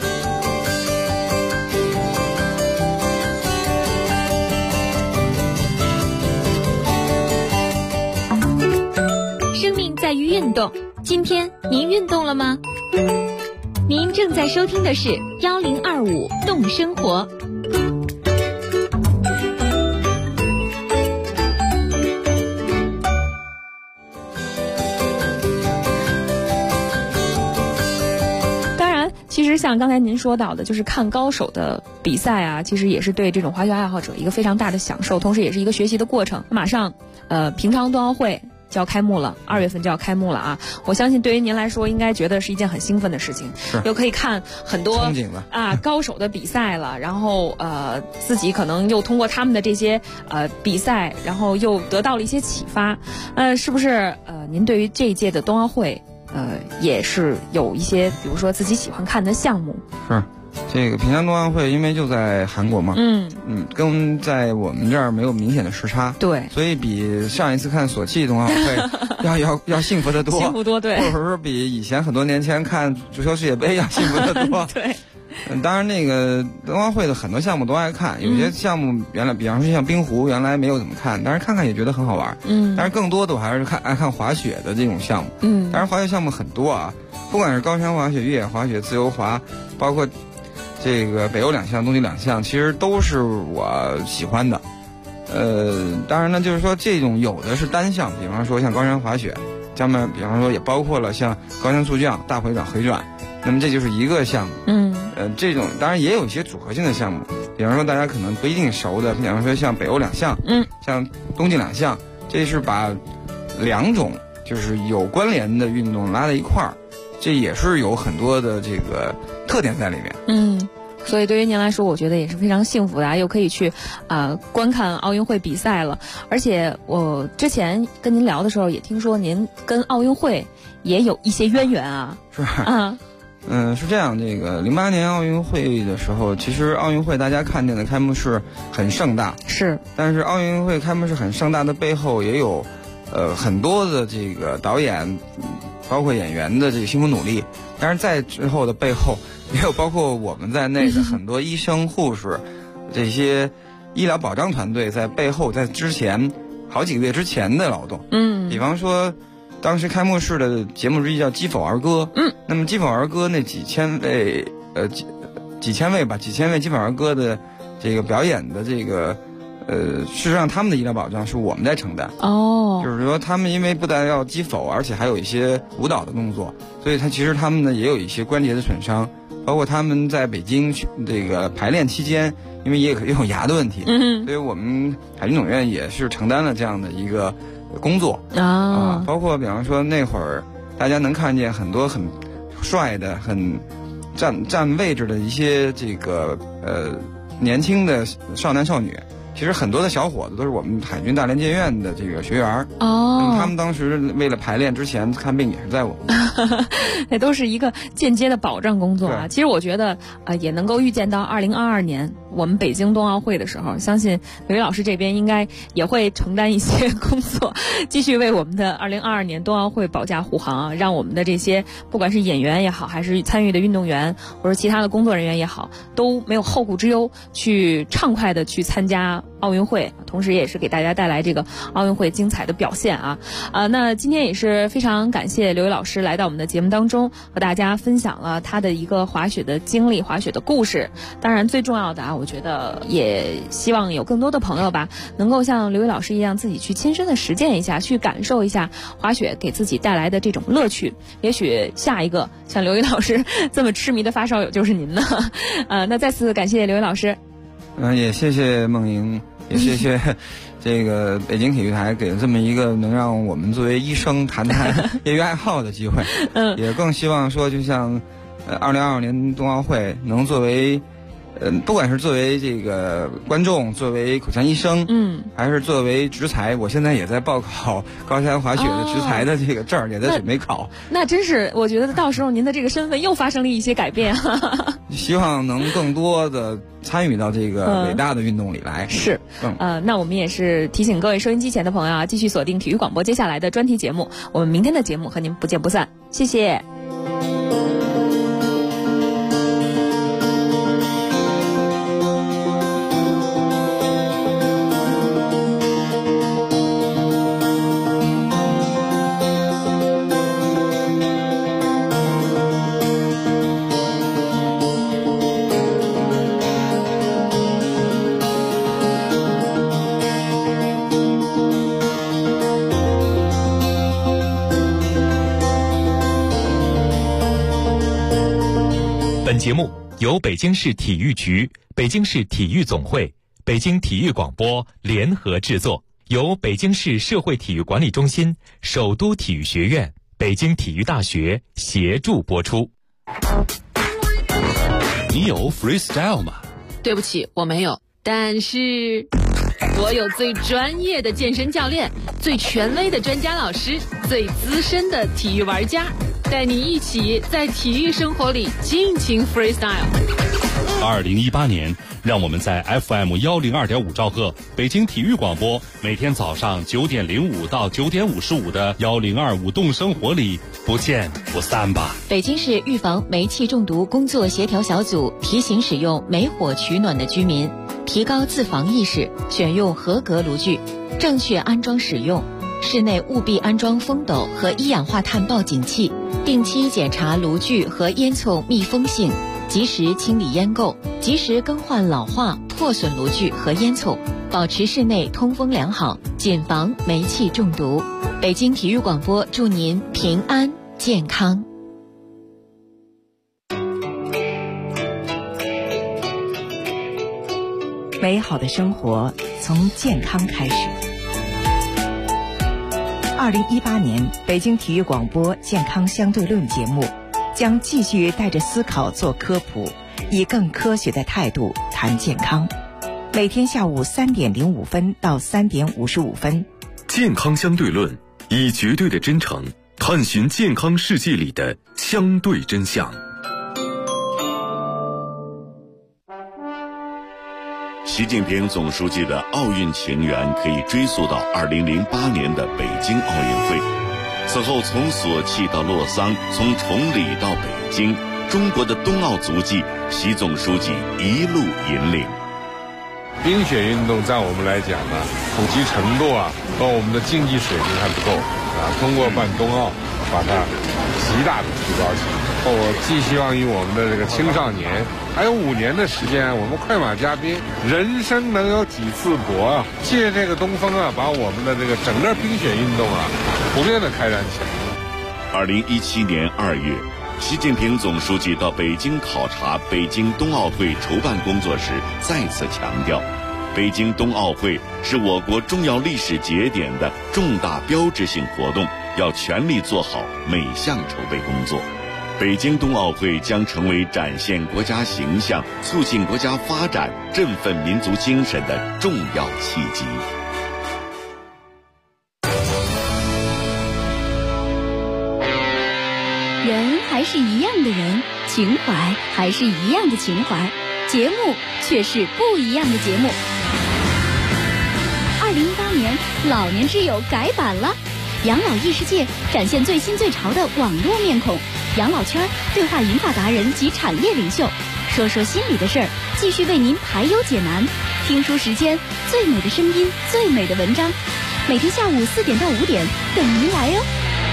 生命在于运动，今天您运动了吗？您正在收听的是1025动生活。 当然，其实像刚才您说到的，就是看高手的比赛啊，其实也是对这种滑雪爱好者一个非常大的享受，同时也是一个学习的过程。马上，平昌冬奥会就要开幕了，2月份就要开幕了啊！我相信对于您来说，应该觉得是一件很兴奋的事情，又可以看很多憧憬了啊高手的比赛了，然后自己可能又通过他们的这些比赛，然后又得到了一些启发。是不是您对于这一届的冬奥会也是有一些，比如说自己喜欢看的项目？ 是。这个平昌冬奥会因为就在韩国嘛，跟在我们这儿没有明显的时差， 对， 所以比上一次看索契冬奥会要幸福得多， 幸福多，对， 或者说比以前很多年前看足球世界杯要幸福得多， 对。 当然那个冬奥会的很多项目都爱看，有些项目原来，比方说像冰壶，原来没有怎么看，但是看看也觉得很好玩，但是更多的我还是爱看滑雪的这种项目，当然滑雪项目很多啊，不管是高山滑雪、越野滑雪、自由滑，包括这个北欧2项、东极2项，其实都是我喜欢的。当然呢，就是说这种有的是单项，比方说像高山滑雪，比方说也包括了像高山速降、大回转、回转，那么这就是一个项目。这种当然也有一些组合性的项目，比方说大家可能不一定熟的，比方说像北欧2项，像东极2项，这是把2种就是有关联的运动拉在一块儿，这也是有很多的这个特点在里面。 所以对于您来说，我觉得也是非常幸福的啊，又可以去观看奥运会比赛了。而且我之前跟您聊的时候，也听说您跟奥运会也有一些渊源啊。 是啊。是这样，这个08年奥运会的时候，其实奥运会大家看见的开幕式很盛大， 是， 但是奥运会开幕式很盛大的背后也有很多的这个导演包括演员的这个辛苦努力，但是在之后的背后也有包括我们在内的很多医生、护士这些医疗保障团队在背后在之前好几个月之前的劳动。比方说当时开幕式的节目之一叫击否儿歌，那么击否儿歌那几千位击否儿歌的这个表演的这个事实上他们的医疗保障是我们在承担。就是说他们因为不但要击否，而且还有一些舞蹈的动作，所以其实他们呢也有一些关节的损伤，包括他们在北京这个排练期间，因为也有牙的问题，所以我们海军总院也是承担了这样的一个工作包括比方说那会儿大家能看见很多很帅的、很占位置的一些这个年轻的少男少女。其实很多的小伙子都是我们海军大连舰院的这个学员那么他们当时为了排练之前看病也是在我们那都是一个间接的保障工作啊。其实我觉得也能够预见到2022年我们北京冬奥会的时候，相信刘宇老师这边应该也会承担一些工作，继续为我们的2022年冬奥会保驾护航啊，让我们的这些不管是演员也好，还是参与的运动员或者其他的工作人员也好，都没有后顾之忧，去畅快的去参加奥运会，同时也是给大家带来这个奥运会精彩的表现啊！那今天也是非常感谢刘宇老师来到我们的节目当中，和大家分享了他的一个滑雪的经历、滑雪的故事。当然，最重要的我觉得也希望有更多的朋友吧，能够像刘宇老师一样，自己去亲身的实践一下，去感受一下滑雪给自己带来的这种乐趣。也许下一个像刘宇老师这么痴迷的发烧友就是您呢。那再次感谢刘宇老师。 也谢谢梦莹。也谢谢这个北京体育台给了这么一个能让我们作为医生谈谈业余爱好的机会。也更希望说，就像2022年冬奥会能作为不管是作为这个观众，作为口腔医生，还是作为职才，我现在也在报考高山滑雪的职才的这个证儿，也在准备考。 那真是，我觉得到时候您的这个身份又发生了一些改变。 希望能更多的参与到这个伟大的运动里来。 是，那我们也是提醒各位收音机前的朋友啊，继续锁定体育广播接下来的专题节目，我们明天的节目和您不见不散。谢谢。 本节目由北京市体育局、北京市体育总会、北京体育广播联合制作， 由北京市社会体育管理中心、首都体育学院、北京体育大学协助播出。 你有 freestyle 吗？ 对不起，我没有。但是我有最专业的健身教练，最权威的专家老师，最资深的体育玩家，带你一起在体育生活里尽情 freestyle。 2018年，让我们在 FM102.5兆赫北京体育广播，每天早上9点05到9点55的102舞动生活里不见不散吧。 北京市预防煤气中毒工作协调小组提醒使用煤火取暖的居民提高自防意识，选用合格炉具，正确安装使用。室内务必安装风斗和一氧化碳报警器，定期检查炉具和烟囱密封性，及时清理烟垢，及时更换老化破损炉具和烟囱，保持室内通风良好，谨防煤气中毒。北京体育广播祝您平安健康。 美好的生活从健康开始。2018年北京体育广播健康相对论节目将继续带着思考做科普，以更科学的态度谈健康。每天下午3点05分到3点55分。 健康相对论，以绝对的真诚探寻健康世界里的相对真相。习近平总书记的奥运情缘可以追溯到2008年的北京奥运会。此后从索契到洛桑，从崇礼到北京，中国的冬奥足迹，习总书记一路引领。 冰雪运动在我们来讲呢，普及程度和我们的竞技水平还不够通过办冬奥，把它极大的提高起来。我寄希望于我们的这个青少年，还有5年的时间，我们快马加鞭，人生能有几次搏借这个东风把我们的这个整个冰雪运动普遍的开展起来。 2017年2月，习近平总书记到北京考察北京冬奥会筹办工作时，再次强调，北京冬奥会是我国重要历史节点的重大标志性活动，要全力做好每项筹备工作。北京冬奥会将成为展现国家形象、促进国家发展、振奋民族精神的重要契机。 人还是一样的人，情怀还是一样的情怀，节目却是不一样的节目。2018年，老年之友改版了，养老异世界展现最新最潮的网络面孔，养老圈对话银发达人及产业领袖，说说心里的事儿，继续为您排忧解难。听书时间，最美的声音，最美的文章，每天下午4点到5点等您来哦。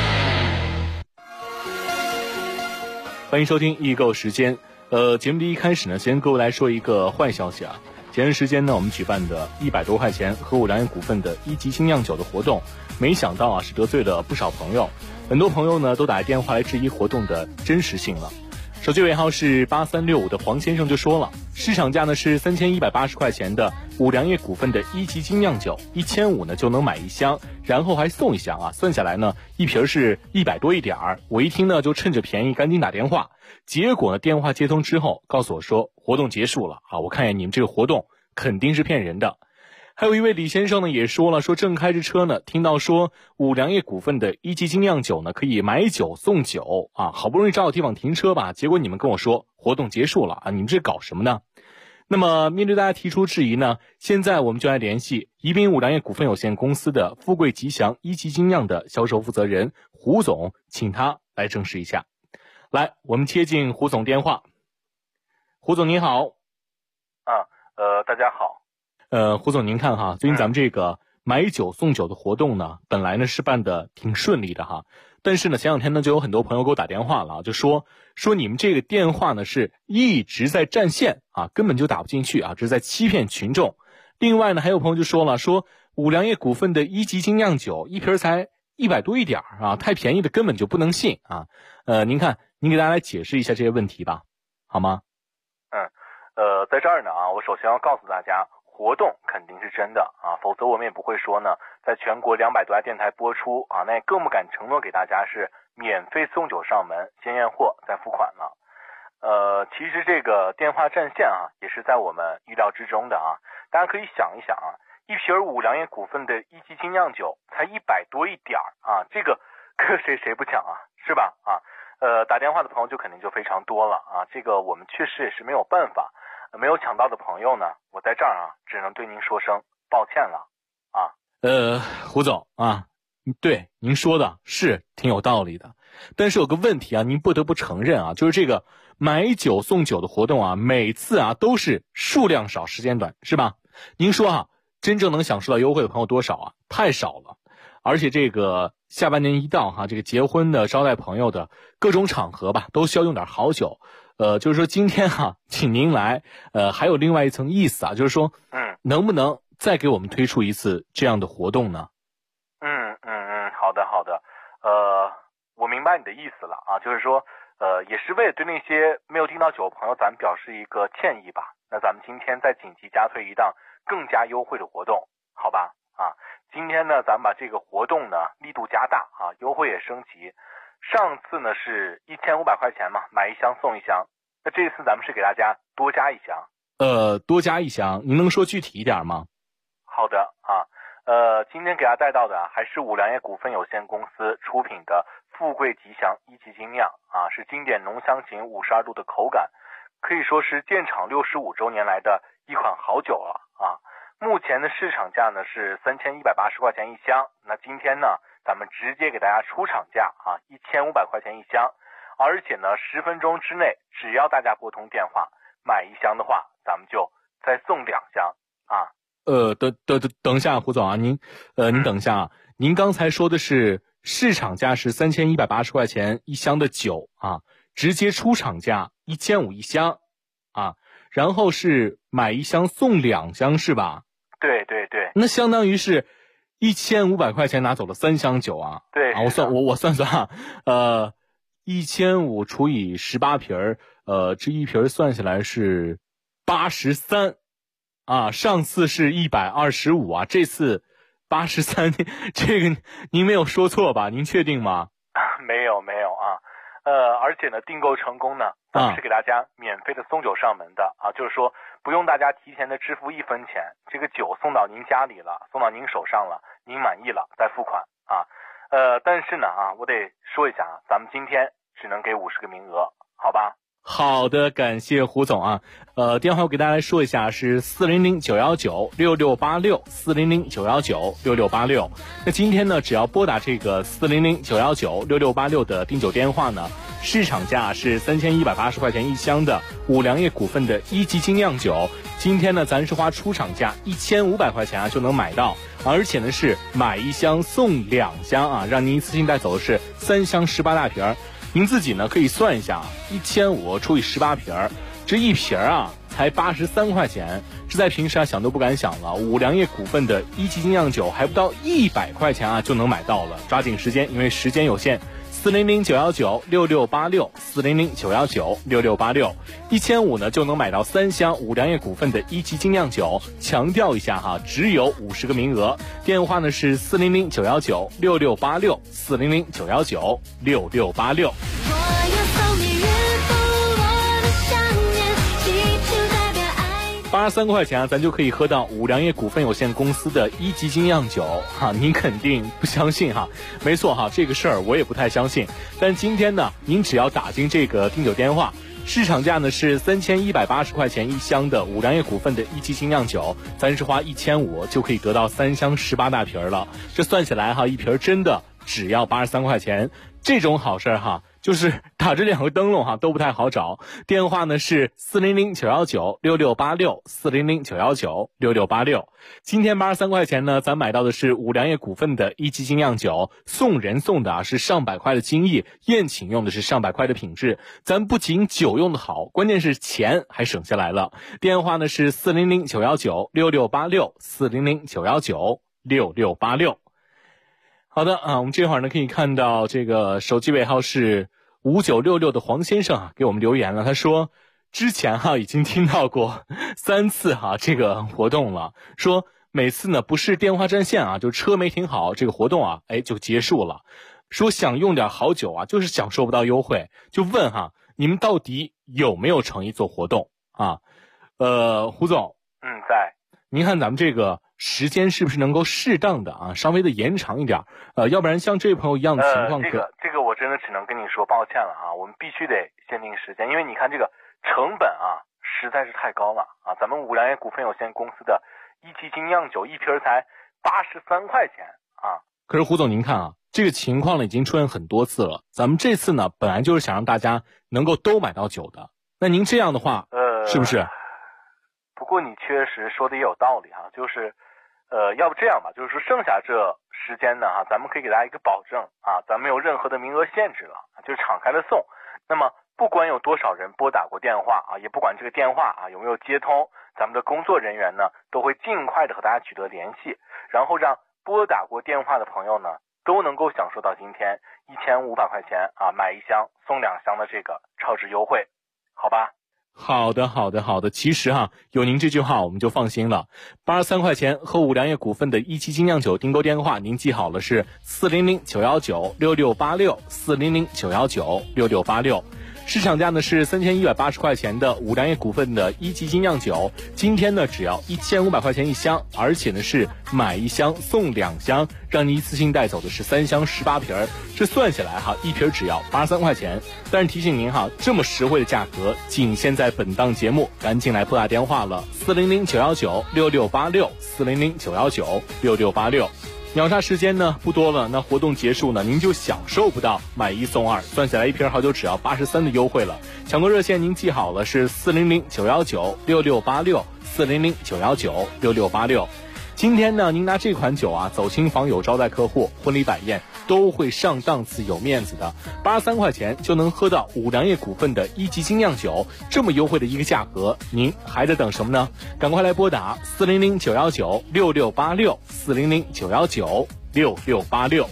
欢迎收听易购时间。节目的一开始呢，先跟各位来说一个坏消息前段时间呢，我们举办的100多块钱和五粮液股份的1级精酿酒的活动，没想到是得罪了不少朋友，很多朋友呢都打来电话来质疑活动的真实性了。手机尾号是8365的黄先生就说了，市场价呢是3180块钱的五粮液股份的1级精酿酒，1500呢就能买1箱，然后还送1箱算下来呢一瓶是100多一点儿。我一听呢就趁着便宜赶紧打电话，结果呢电话接通之后告诉我说活动结束了我看见你们这个活动肯定是骗人的。还有一位李先生呢也说了，说正开着车呢，听到说五粮液股份的1级精酿酒呢可以买酒送酒好不容易找到地方停车吧，结果你们跟我说活动结束了你们这搞什么呢？那么面对大家提出质疑呢，现在我们就来联系宜宾五粮液股份有限公司的富贵吉祥1级精酿的销售负责人胡总，请他来证实一下。来，我们接进胡总电话。胡总您好。 大家好。 胡总您看最近咱们这个买酒送酒的活动呢，本来呢是办的挺顺利的但是呢前两天呢就有很多朋友给我打电话了就说你们这个电话呢是一直在占线根本就打不进去这是在欺骗群众。另外呢还有朋友就说了，说五粮液股份的1级精酿酒一瓶才100多一点太便宜的根本就不能信您看您给大家来解释一下这些问题吧，好吗？ 在这儿呢我首先要告诉大家， 活动肯定是真的啊，否则我们也不会说呢，在全国200多家电台播出啊，那也更不敢承诺给大家是免费送酒上门，先验货再付款了。其实这个电话占线啊，也是在我们预料之中的啊。大家可以想一想啊，一瓶五粮液股份的一级精酿酒才100多一点啊，这个搁谁不抢啊，是吧？啊，打电话的朋友就肯定就非常多了啊，这个我们确实也是没有办法。没有抢到的朋友呢，我在这儿啊，只能对您说声抱歉了啊。 胡总啊，对您说的是挺有道理的，但是有个问题啊，您不得不承认啊，就是这个买酒送酒的活动啊，每次啊都是数量少时间短，是吧？您说啊，真正能享受到优惠的朋友多少啊？太少了。而且这个下半年一到哈，这个结婚的、招待朋友的各种场合吧，都需要用点好酒。就是说今天哈，请您来，还有另外一层意思啊，就是说，能不能再给我们推出一次这样的活动呢？ 好的，我明白你的意思了啊，就是说，也是为了对那些没有订到酒的朋友，咱们表示一个歉意吧。那咱们今天再紧急加推一档更加优惠的活动，好吧？啊，今天呢，咱们把这个活动呢力度加大啊，优惠也升级。上次呢是1500块钱嘛，买一箱送一箱。那这次咱们是给大家多加一箱。 多加一箱，您能说具体一点吗？ 好的啊，今天给大家带到的还是五粮液股份有限公司出品的富贵吉祥一级精酿啊，是经典浓香型52度的口感，可以说是建厂65周年来的一款好酒了啊。目前的市场价呢是3180块钱一箱，那今天呢咱们直接给大家出厂价啊，1500块钱一箱，而且呢10分钟之内，只要大家拨通电话买一箱的话，咱们就再送2箱啊。 等一下，胡总啊，您等一下啊，您刚才说的是市场价是3180块钱一箱的酒啊，直接出厂价1500一箱啊，然后是买一箱送2箱是吧？ 对， 那相当于是1500块钱拿走了3箱酒啊。 对啊，我算算啊，1500除以18瓶这一瓶算下来是83啊，上次是125啊，这次83，这个您没有说错吧？您确定吗？ 没有啊，而且呢，订购成功呢，咱们是给大家免费的送酒上门的啊，就是说不用大家提前的支付1分钱，这个酒送到您家里了，送到您手上了，您满意了再付款啊。但是呢啊，我得说一下啊，咱们今天只能给50个名额，好吧？ 好的，感谢胡总啊。电话我给大家来说一下，是400-919-6686，400-919-6686。那今天呢，只要拨打这个400-919-6686的订酒电话呢，市场价是3180块钱一箱的五粮液股份的一级精酿酒，今天呢，咱是花出厂价1500块钱啊就能买到，而且呢是买一箱送2箱啊，让您一次性带走的是3箱18大瓶。您自己呢可以算一下，1500除以18瓶，这一瓶啊才83块钱，这在平时啊想都不敢想了。五粮液股份的一级精酿酒还不到100块钱啊就能买到了，抓紧时间，因为时间有限。400-919-6686，400-919-6686，1500呢就能买到3箱五粮液股份的一级精酿酒。强调一下哈，只有50个名额。电话呢是400-919-6686，400-919-6686。83块钱啊，咱就可以喝到五粮液股份有限公司的一级精酿酒哈，您肯定不相信哈？没错哈，这个事儿我也不太相信。但今天呢，您只要打进这个订酒电话，市场价呢是3180块钱一箱的五粮液股份的一级精酿酒，咱是花1500就可以得到3箱18大瓶了。这算起来哈，一瓶真的只要83块钱，这种好事哈。就是打着2个灯笼哈都不太好找，电话呢是400-919-6686，400-919-6686。今天83块钱呢，咱买到的是五粮液股份的一级精酿酒，送人送的啊是上百块的精益，宴请用的是上百块的品质。咱不仅酒用的好，关键是钱还省下来了。电话呢是400-919-6686，400-919-6686。好的啊，我们这会儿呢可以看到这个手机尾号是5966的黄先生啊给我们留言了，他说之前已经听到过3次这个活动了，说每次呢不是电话占线就车没停好，这个活动就结束了。说想用点好酒就是享受不到优惠，就问你们到底有没有诚意做活动胡总， 在。 您看咱们这个时间是不是能够适当的稍微的延长一点？要不然像这位朋友一样的情况， 这个我真的只能跟你说抱歉了我们必须得限定时间，因为你看这个成本实在是太高了咱们五粮液股份有限公司的一级精酿酒一瓶才83块钱可是胡总您看这个情况呢已经出现很多次了，咱们这次呢本来就是想让大家能够都买到酒的，那您这样的话是不是？ 不过你确实说的也有道理就是要不这样吧，就是说剩下这时间呢咱们可以给大家一个保证咱们没有任何的名额限制了，就是敞开的送。那么不管有多少人拨打过电话也不管这个电话有没有接通，咱们的工作人员呢都会尽快的和大家取得联系，然后让拨打过电话的朋友呢都能够享受到今天1500块钱买1箱送2箱的这个超值优惠，好吧？ 好的。其实有您这句话我们就放心了。83块钱和五粮液股份的一期精酿酒订购电话您记好了，是400-919-6686 400-919-6686。市场价呢是3180块钱的五粮液股份的一级精酿酒，今天呢只要1500块钱1箱，而且呢是买1箱送2箱，让你一次性带走的是3箱18瓶，这算下来一瓶只要83块钱。但是提醒您这么实惠的价格仅限在本档节目，赶紧来拨打电话了，400-919-6686 400-919-6686。秒杀时间呢不多了，那活动结束呢您就享受不到买1送2，算下来一瓶好酒只要83的优惠了。抢购热线您记好了，是400-919-6686 400-919-6686。今天呢您拿这款酒走亲访友招待客户婚礼摆宴都会上档次有面子的，83块钱就能喝到五粮液股份的一级精酿酒，这么优惠的一个价格，您还在等什么呢？赶快来拨打400-919-6686 400-919-6686。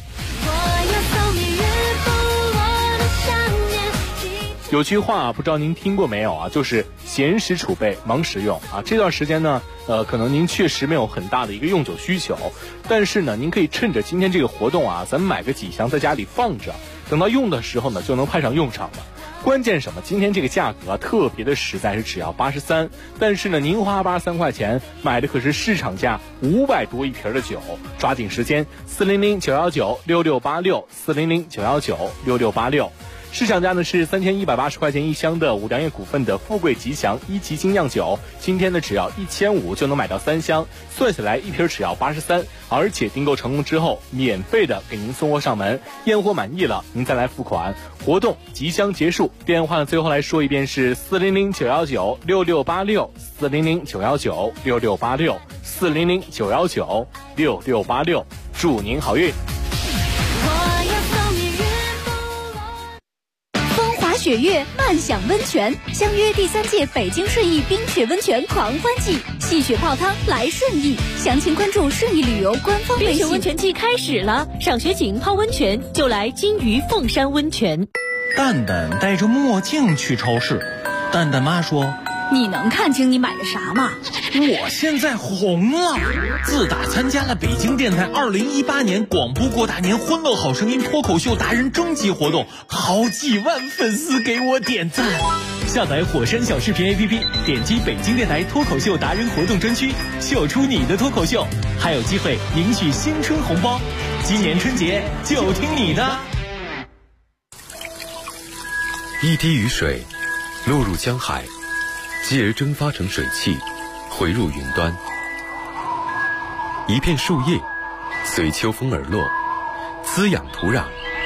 有句话不知道您听过没有就是闲时储备忙时用这段时间呢可能您确实没有很大的一个用酒需求，但是呢您可以趁着今天这个活动咱们买个几箱在家里放着，等到用的时候呢就能派上用场了。关键什么？今天这个价格特别的实在，是只要83，但是呢您花83块钱买的可是市场价500多一瓶的酒，抓紧时间400-919-6686 400-919-6686。市场价呢是3180块钱1箱的五粮液股份的富贵吉祥一级精酿酒，今天呢只要1500就能买到3箱，算下来一瓶只要83，而且订购成功之后免费的给您送货上门，验货满意了您再来付款。活动即将结束，电话呢最后来说一遍是400-919-6686 400-919-6686 400-919-6686，祝您好运。 雪月漫享温泉，相约第3届北京顺义冰雪温泉狂欢季，戏雪泡汤来顺义，详情关注顺义旅游官方微信。 冰雪温泉季开始了，赏雪景泡温泉就来金鱼凤山温泉。 蛋蛋戴着墨镜去超市，蛋蛋妈说：“ 你能看清你买的啥吗？ 我现在红了！自打参加了北京电台2018年广播过大年欢乐好声音脱口秀达人征集活动，好几万粉丝给我点赞。 下载火山小视频 APP， 点击北京电台脱口秀达人活动专区，秀出你的脱口秀，还有机会赢取新春红包。今年春节就听你的！ 一滴雨水落入江海，继而蒸发成水汽，回入云端。一片树叶随秋风而落，滋养土壤，